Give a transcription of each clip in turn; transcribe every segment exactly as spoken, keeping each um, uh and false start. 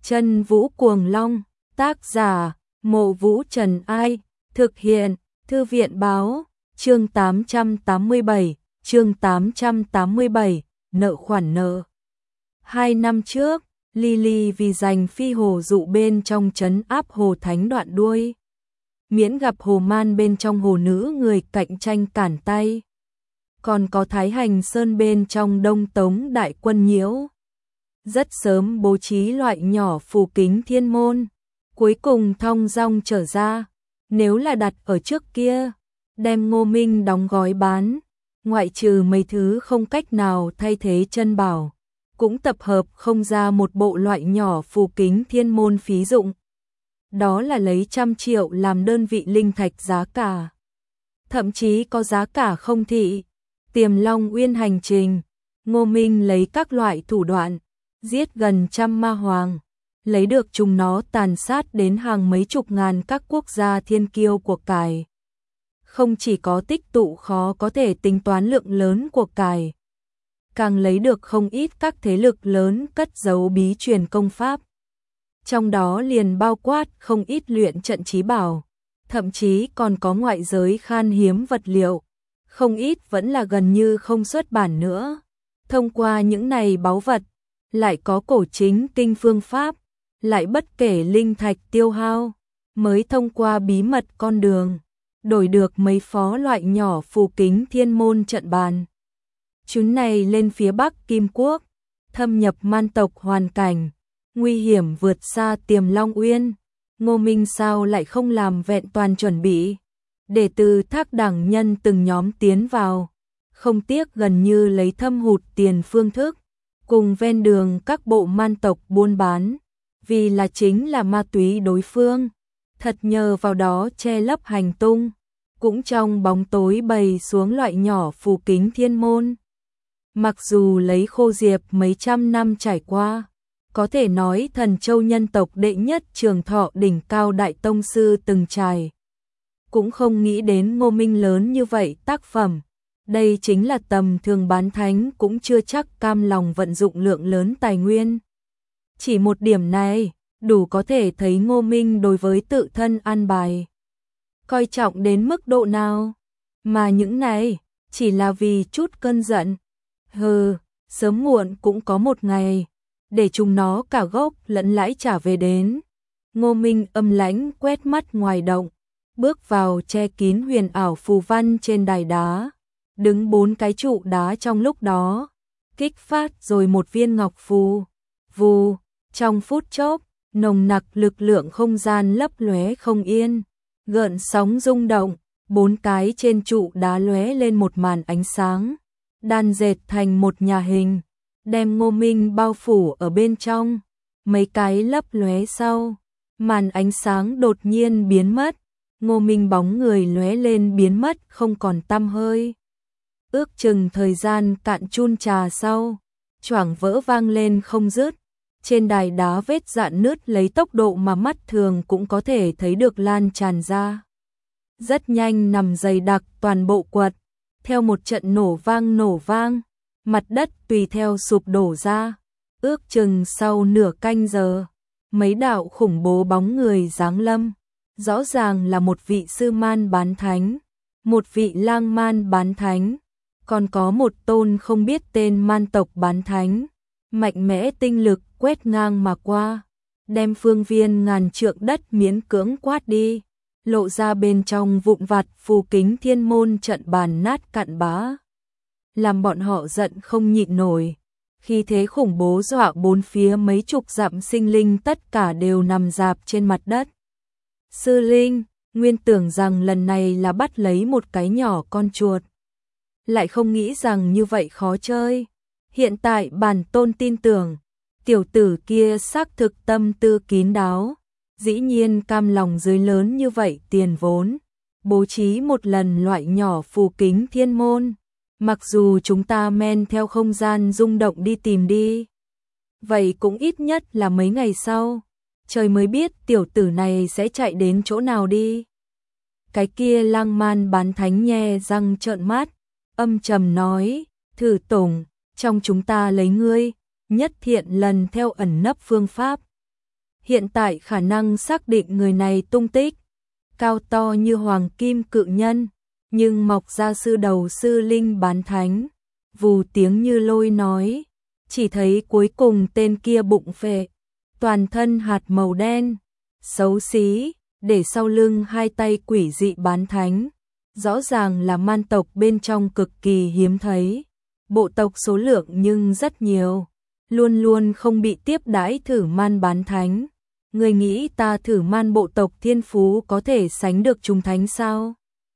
Chân Vũ Cuồng Long, tác giả, Mộ Vũ Trần Ai, thực hiện, Thư viện Báo, chương tám trăm tám mươi bảy, chương tám trăm tám mươi bảy, nợ khoản nợ. Hai năm trước, Lily vì giành phi hồ dụ bên trong trấn áp hồ thánh đoạn đuôi. Miễn gặp hồ man bên trong hồ nữ người cạnh tranh cản tay. Còn có Thái Hành Sơn bên trong Đông Tống đại quân nhiễu. Rất sớm bố trí loại nhỏ phù kính thiên môn. Cuối cùng thong dong trở ra. Nếu là đặt ở trước kia, đem Ngô Minh đóng gói bán. Ngoại trừ mấy thứ không cách nào thay thế chân bảo. Cũng tập hợp không ra một bộ loại nhỏ phù kính thiên môn phí dụng. Đó là lấy trăm triệu làm đơn vị linh thạch giá cả. Thậm chí có giá cả không thị. Tiềm Long Uyên hành trình, Ngô Minh lấy các loại thủ đoạn, giết gần trăm ma hoàng, lấy được chúng nó tàn sát đến hàng mấy chục ngàn các quốc gia thiên kiêu của cải. Không chỉ có tích tụ khó có thể tính toán lượng lớn của cải, càng lấy được không ít các thế lực lớn cất giấu bí truyền công pháp. Trong đó liền bao quát không ít luyện trận trí bảo, thậm chí còn có ngoại giới khan hiếm vật liệu, không ít vẫn là gần như không xuất bản nữa. Thông qua những này báu vật, lại có cổ chính kinh phương pháp, lại bất kể linh thạch tiêu hao, mới thông qua bí mật con đường, đổi được mấy phó loại nhỏ phù kính thiên môn trận bàn. Chuyến này lên phía Bắc Kim Quốc, thâm nhập man tộc hoàn cảnh, nguy hiểm vượt xa Tiềm Long Uyên. Ngô Minh sao lại không làm vẹn toàn chuẩn bị, để từ thác đẳng nhân từng nhóm tiến vào, không tiếc gần như lấy thâm hụt tiền phương thức, cùng ven đường các bộ man tộc buôn bán, vì là chính là ma túy đối phương, thật nhờ vào đó che lấp hành tung, cũng trong bóng tối bày xuống loại nhỏ phù kính thiên môn. Mặc dù lấy khô diệp mấy trăm năm trải qua, có thể nói Thần Châu nhân tộc đệ nhất trường thọ đỉnh cao đại tông sư từng trải. Cũng không nghĩ đến Ngô Minh lớn như vậy tác phẩm. Đây chính là tầm thường bán thánh cũng chưa chắc cam lòng vận dụng lượng lớn tài nguyên. Chỉ một điểm này, đủ có thể thấy Ngô Minh đối với tự thân an bài. Coi trọng đến mức độ nào. Mà những này, chỉ là vì chút cơn giận. Hừ, sớm muộn cũng có một ngày, để chúng nó cả gốc lẫn lãi trả về đến. Ngô Minh âm lãnh quét mắt ngoài động, bước vào che kín huyền ảo phù văn trên đài đá, đứng bốn cái trụ đá trong lúc đó, kích phát rồi một viên ngọc phù. Vù, trong phút chốc, nồng nặc lực lượng không gian lấp lóe không yên, gợn sóng rung động, bốn cái trên trụ đá lóe lên một màn ánh sáng, đan dệt thành một nhà hình, đem Ngô Minh bao phủ ở bên trong. Mấy cái lấp lóe sau, màn ánh sáng đột nhiên biến mất, Ngô Minh bóng người lóe lên biến mất không còn tăm hơi. Ước chừng thời gian cạn chun trà sau, choảng vỡ vang lên không dứt, trên đài đá vết rạn nứt lấy tốc độ mà mắt thường cũng có thể thấy được lan tràn ra. Rất nhanh nằm dày đặc toàn bộ quật, theo một trận nổ vang nổ vang, mặt đất tùy theo sụp đổ ra. Ước chừng sau nửa canh giờ, mấy đạo khủng bố bóng người giáng lâm, rõ ràng là một vị sư man bán thánh, một vị lang man bán thánh, còn có một tôn không biết tên man tộc bán thánh, mạnh mẽ tinh lực quét ngang mà qua, đem phương viên ngàn trượng đất miễn cưỡng quát đi, lộ ra bên trong vụn vặt phù kính thiên môn trận bàn nát cặn bã, làm bọn họ giận không nhịn nổi. Khi thế khủng bố dọa bốn phía mấy chục dặm sinh linh tất cả đều nằm rạp trên mặt đất. Sư Linh, nguyên tưởng rằng lần này là bắt lấy một cái nhỏ con chuột, lại không nghĩ rằng như vậy khó chơi. Hiện tại bản tôn tin tưởng, tiểu tử kia xác thực tâm tư kín đáo, dĩ nhiên cam lòng dưới lớn như vậy tiền vốn, bố trí một lần loại nhỏ phù kính thiên môn. Mặc dù chúng ta men theo không gian rung động đi tìm đi, vậy cũng ít nhất là mấy ngày sau, trời mới biết tiểu tử này sẽ chạy đến chỗ nào đi. Cái kia lang man bán thánh nhe răng trợn mắt, âm trầm nói, thử tùng, trong chúng ta lấy ngươi, nhất thiện lần theo ẩn nấp phương pháp. hiện tại khả năng xác định người này tung tích, cao to như hoàng kim cự nhân, nhưng mọc ra sư đầu sư linh bán thánh, vù tiếng như lôi nói, chỉ thấy cuối cùng tên kia bụng phệ, toàn thân hạt màu đen, xấu xí, để sau lưng hai tay quỷ dị bán thánh, rõ ràng là man tộc bên trong cực kỳ hiếm thấy, bộ tộc số lượng nhưng rất nhiều, luôn luôn không bị tiếp đãi thử man bán thánh. Người nghĩ ta thử man bộ tộc thiên phú có thể sánh được chúng thánh sao?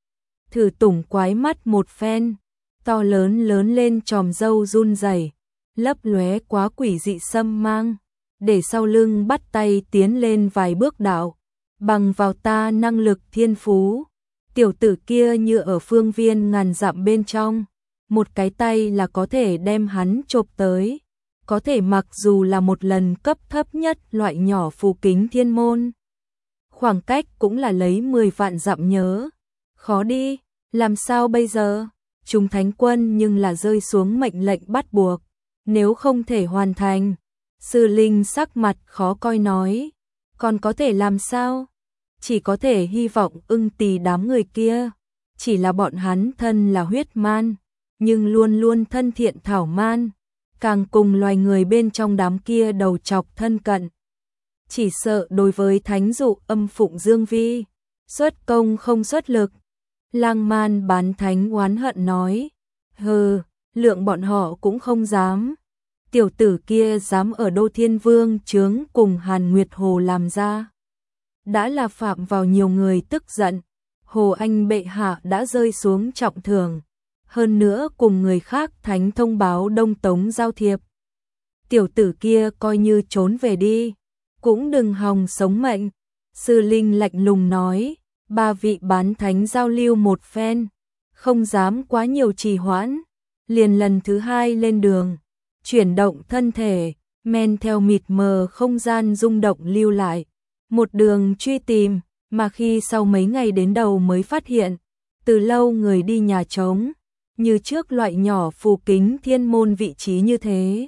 Thử tủng quái mắt một phen, to lớn lớn lên tròm râu run rẩy, lấp lóe quá quỷ dị xâm mang, để sau lưng bắt tay tiến lên vài bước đạo, bằng vào ta năng lực thiên phú, tiểu tử kia như ở phương viên ngàn dặm bên trong, một cái tay là có thể đem hắn chộp tới. Có thể mặc dù là một lần cấp thấp nhất loại nhỏ phù kính thiên môn. Khoảng cách cũng là lấy mười vạn dặm nhớ. Khó đi, làm sao bây giờ? Chúng thánh quân nhưng là rơi xuống mệnh lệnh bắt buộc. Nếu không thể hoàn thành, sư linh sắc mặt khó coi nói. Còn có thể làm sao? Chỉ có thể hy vọng ưng tỳ đám người kia. Chỉ là bọn hắn thân là huyết man, nhưng luôn luôn thân thiện thảo man. Càng cùng loài người bên trong đám kia đầu chọc thân cận. Chỉ sợ đối với thánh dụ âm phụng dương vi, xuất công không xuất lực. Lang man bán thánh oán hận nói, hừ, lượng bọn họ cũng không dám. Tiểu tử kia dám ở Đô Thiên Vương chướng cùng Hàn Nguyệt Hồ làm ra. Đã là phạm vào nhiều người tức giận, Hồ Anh bệ hạ đã rơi xuống trọng thương. Hơn nữa cùng người khác thánh thông báo Đông Tống giao thiệp. Tiểu tử kia coi như trốn về đi, cũng đừng hòng sống mệnh. Sư Linh lạnh lùng nói, ba vị bán thánh giao lưu một phen, không dám quá nhiều trì hoãn, liền lần thứ hai lên đường, chuyển động thân thể, men theo mịt mờ không gian rung động lưu lại, một đường truy tìm, mà khi sau mấy ngày đến đầu mới phát hiện, từ lâu người đi nhà trống. Như trước loại nhỏ phù kính thiên môn vị trí như thế.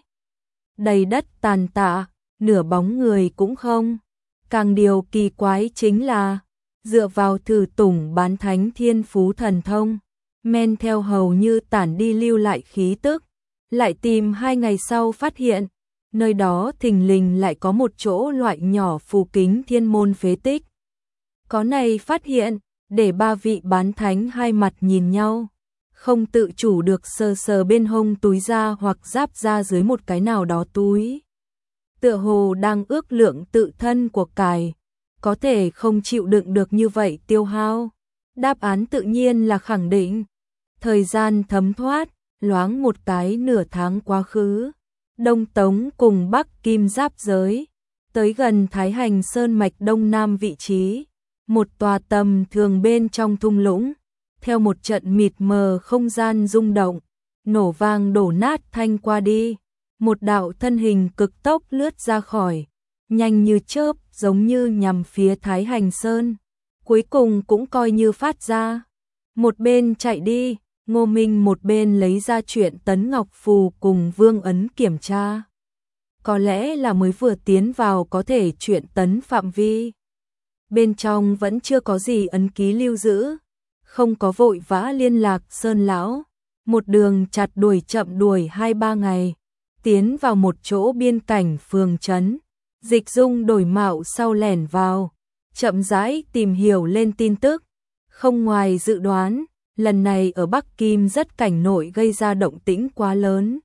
Đầy đất tàn tạ, nửa bóng người cũng không. Càng điều kỳ quái chính là, dựa vào thử tủng bán thánh thiên phú thần thông, men theo hầu như tản đi lưu lại khí tức. Lại tìm hai ngày sau phát hiện, nơi đó thình lình lại có một chỗ loại nhỏ phù kính thiên môn phế tích. Có này phát hiện, để ba vị bán thánh hai mặt nhìn nhau. Không tự chủ được sờ sờ bên hông túi ra hoặc giáp ra dưới một cái nào đó túi. Tựa hồ đang ước lượng tự thân của cải, có thể không chịu đựng được như vậy tiêu hao. Đáp án tự nhiên là khẳng định. Thời gian thấm thoát, loáng một cái nửa tháng quá khứ. Đông Tống cùng Bắc Kim giáp giới, tới gần Thái Hành Sơn mạch đông nam vị trí. Một tòa tầm thường bên trong thung lũng. Theo một trận mịt mờ không gian rung động, nổ vang đổ nát thanh qua đi, một đạo thân hình cực tốc lướt ra khỏi, nhanh như chớp giống như nhằm phía Thái Hành Sơn, cuối cùng cũng coi như phát ra. Một bên chạy đi, Ngô Minh một bên lấy ra chuyện Tấn Ngọc Phù cùng Vương Ấn kiểm tra. Có lẽ là mới vừa tiến vào có thể chuyện tấn phạm vi. Bên trong vẫn chưa có gì ấn ký lưu giữ. Không có vội vã liên lạc Sơn lão, một đường chặt đuổi chậm đuổi hai ba ngày, tiến vào một chỗ biên cảnh phường trấn, Dịch Dung đổi mạo sau lẻn vào, chậm rãi tìm hiểu lên tin tức, không ngoài dự đoán, lần này ở Bắc Kim rất cảnh nổi gây ra động tĩnh quá lớn.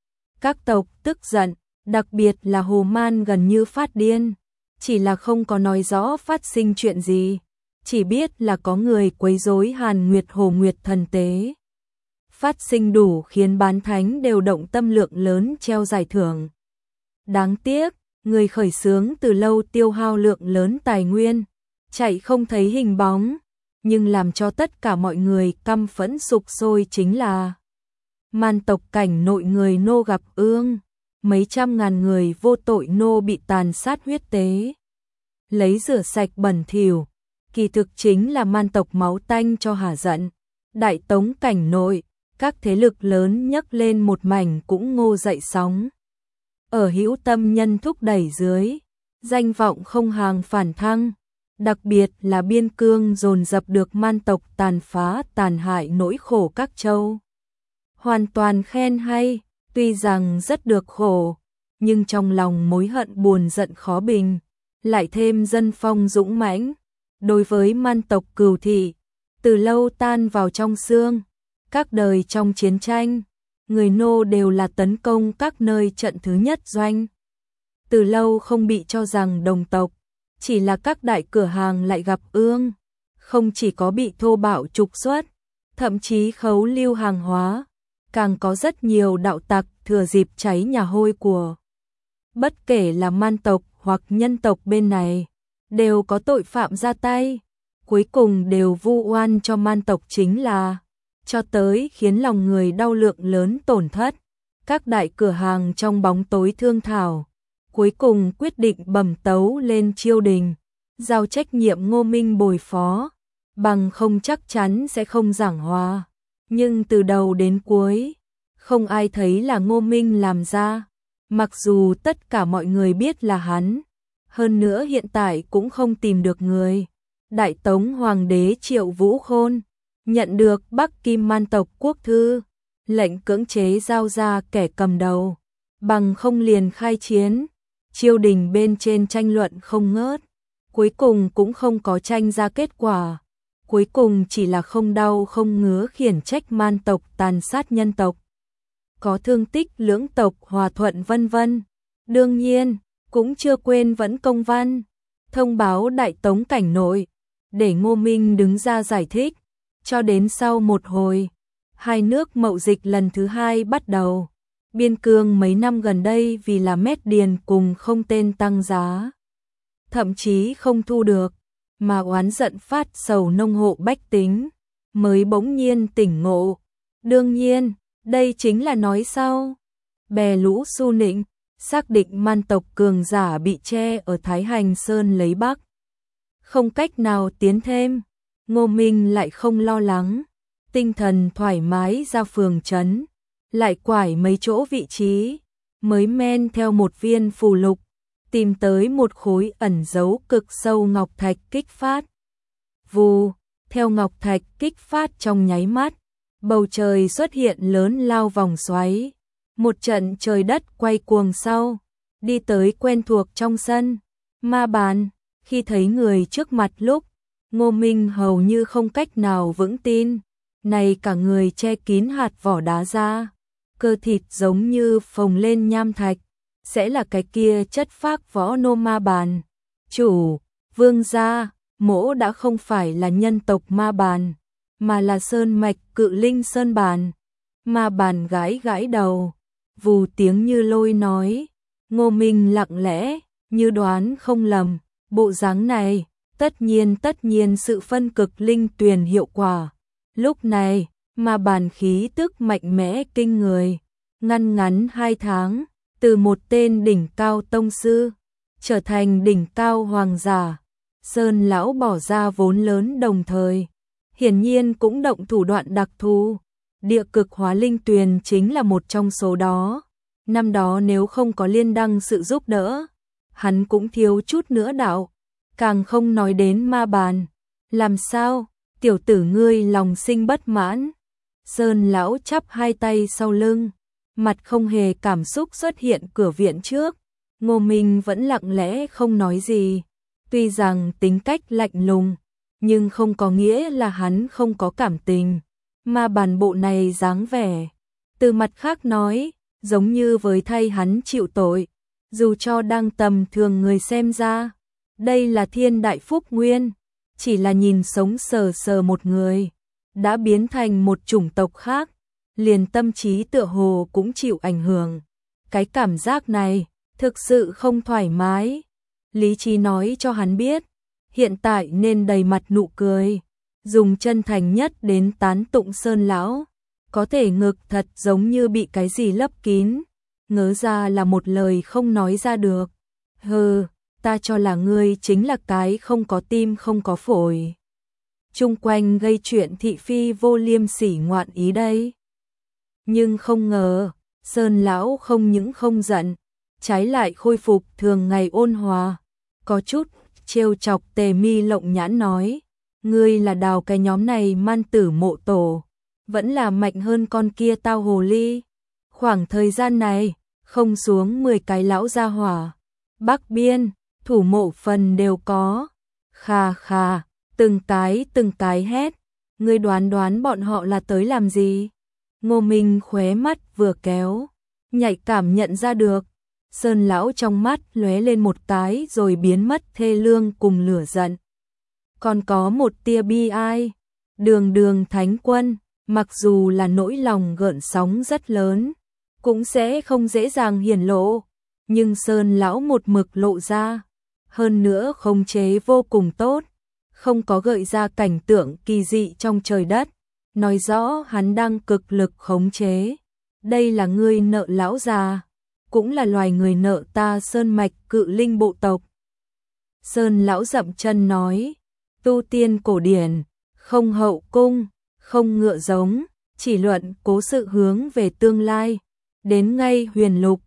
Các tộc tức giận, đặc biệt là Hồ Man gần như phát điên, chỉ là không có nói rõ phát sinh chuyện gì. Chỉ biết là có người quấy rối Hàn Nguyệt Hồ Nguyệt thần tế. Phát sinh đủ khiến bán thánh đều động tâm lượng lớn treo giải thưởng. Đáng tiếc, người khởi xướng từ lâu tiêu hao lượng lớn tài nguyên, chạy không thấy hình bóng, nhưng làm cho tất cả mọi người căm phẫn sục sôi chính là man tộc cảnh nội người nô gặp ương, mấy trăm ngàn người vô tội nô bị tàn sát huyết tế. Lấy rửa sạch bẩn thỉu, kỳ thực chính là man tộc máu tanh cho hả giận. Đại Tống cảnh nội, các thế lực lớn nhấc lên một mảnh cũng ngô dậy sóng. Ở hữu tâm nhân thúc đẩy dưới, danh vọng không hàng phản thăng, đặc biệt là biên cương dồn dập được man tộc tàn phá tàn hại nỗi khổ các châu. Hoàn toàn khen hay, tuy rằng rất được khổ, nhưng trong lòng mối hận buồn giận khó bình, lại thêm dân phong dũng mãnh. Đối với man tộc Cửu Thị, từ lâu tan vào trong xương, các đời trong chiến tranh, người nô đều là tấn công các nơi trận thứ nhất doanh. Từ lâu không bị cho rằng đồng tộc, chỉ là các đại cửa hàng lại gặp ương, không chỉ có bị thô bạo trục xuất, thậm chí khấu lưu hàng hóa, càng có rất nhiều đạo tặc thừa dịp cháy nhà hôi của. Bất kể là man tộc hoặc nhân tộc bên này, đều có tội phạm ra tay, cuối cùng đều vu oan cho man tộc chính là, cho tới khiến lòng người đau lượng lớn tổn thất. Các đại cửa hàng trong bóng tối thương thảo, cuối cùng quyết định bẩm tấu lên triều đình, giao trách nhiệm Ngô Minh bồi phó, bằng không chắc chắn sẽ không giảng hòa. Nhưng từ đầu đến cuối, không ai thấy là Ngô Minh làm ra, mặc dù tất cả mọi người biết là hắn, hơn nữa hiện tại cũng không tìm được người. Đại Tống Hoàng đế Triệu Vũ Khôn nhận được Bắc Kim man tộc quốc thư, lệnh cưỡng chế giao ra kẻ cầm đầu, bằng không liền khai chiến. Triều đình bên trên tranh luận không ngớt, cuối cùng cũng không có tranh ra kết quả, cuối cùng chỉ là không đau không ngứa khiển trách man tộc tàn sát nhân tộc, có thương tích lưỡng tộc hòa thuận vân vân. Đương nhiên, cũng chưa quên vẫn công văn, thông báo Đại Tống cảnh nội, để Ngô Minh đứng ra giải thích, cho đến sau một hồi, hai nước mậu dịch lần thứ hai bắt đầu. Biên cương mấy năm gần đây vì là mét điền cùng không tên tăng giá, thậm chí không thu được, mà oán giận phát sầu nông hộ bách tính, mới bỗng nhiên tỉnh ngộ. Đương nhiên, đây chính là nói sau. Bè lũ Su Nịnh, xác định man tộc cường giả bị che ở Thái Hành Sơn lấy Bắc, không cách nào tiến thêm. Ngô Minh lại không lo lắng, tinh thần thoải mái ra phường trấn, lại quải mấy chỗ vị trí, mới men theo một viên phù lục, tìm tới một khối ẩn giấu cực sâu ngọc thạch kích phát. Vù, theo ngọc thạch kích phát trong nháy mắt, bầu trời xuất hiện lớn lao vòng xoáy, một trận trời đất quay cuồng sau, đi tới quen thuộc trong sân, ma bàn. Khi thấy người trước mặt lúc, Ngô Minh hầu như không cách nào vững tin, này cả người che kín hạt vỏ đá ra, cơ thịt giống như phồng lên nham thạch, sẽ là cái kia chất phác võ nô ma bàn. Chủ, vương gia, mỗ đã không phải là nhân tộc ma bàn, mà là sơn mạch cự linh sơn bàn. Ma bàn gãi gãi đầu, vù tiếng như lôi nói. Ngô Minh lặng lẽ, như đoán không lầm, bộ dáng này, tất nhiên tất nhiên sự phân cực linh tuyền hiệu quả. Lúc này, ma bàn khí tức mạnh mẽ kinh người, ngăn ngắn hai tháng, từ một tên đỉnh cao tông sư, trở thành đỉnh cao hoàng giả. Sơn lão bỏ ra vốn lớn đồng thời, hiển nhiên cũng động thủ đoạn đặc thù. Địa cực hóa linh tuyền chính là một trong số đó. Năm đó nếu không có liên đăng sự giúp đỡ, hắn cũng thiếu chút nữa đạo, càng không nói đến ma bàn. Làm sao, tiểu tử ngươi lòng sinh bất mãn? Sơn lão chắp hai tay sau lưng, mặt không hề cảm xúc xuất hiện cửa viện trước. Ngô Minh vẫn lặng lẽ không nói gì, tuy rằng tính cách lạnh lùng, nhưng không có nghĩa là hắn không có cảm tình. Ma bàn bộ này dáng vẻ, từ mặt khác nói, giống như với thay hắn chịu tội, dù cho đang tầm thường người xem ra, đây là thiên đại phúc nguyên, chỉ là nhìn sống sờ sờ một người, đã biến thành một chủng tộc khác, liền tâm trí tựa hồ cũng chịu ảnh hưởng. Cái cảm giác này, thực sự không thoải mái. Lý trí nói cho hắn biết, hiện tại nên đầy mặt nụ cười, dùng chân thành nhất đến tán tụng Sơn lão, có thể ngực thật giống như bị cái gì lấp kín, ngớ ra là một lời không nói ra được. Hừ, ta cho là ngươi chính là cái không có tim không có phổi, chung quanh gây chuyện thị phi vô liêm sỉ ngoạn ý đây. Nhưng không ngờ, Sơn lão không những không giận, trái lại khôi phục thường ngày ôn hòa, có chút trêu chọc Tề Mi Lộng Nhãn nói, ngươi là đào cái nhóm này man tử mộ tổ, vẫn là mạnh hơn con kia tao hồ ly. Khoảng thời gian này, không xuống mười cái lão gia hỏa, Bắc Biên, thủ mộ phần đều có. Khà khà, từng cái từng cái hét, ngươi đoán đoán bọn họ là tới làm gì? Ngô Minh khóe mắt vừa kéo, nhạy cảm nhận ra được. Sơn lão trong mắt lóe lên một cái rồi biến mất thê lương cùng lửa giận. Còn có một tia bi ai. Đường đường thánh quân, mặc dù là nỗi lòng gợn sóng rất lớn, cũng sẽ không dễ dàng hiển lộ, nhưng Sơn lão một mực lộ ra, hơn nữa khống chế vô cùng tốt, không có gợi ra cảnh tượng kỳ dị trong trời đất, nói rõ hắn đang cực lực khống chế. Đây là ngươi nợ lão già, cũng là loài người nợ ta Sơn mạch cự linh bộ tộc. Sơn lão dậm chân nói, tu tiên cổ điển, không hậu cung, không ngựa giống, chỉ luận cố sự hướng về tương lai. Đến ngay huyền lục,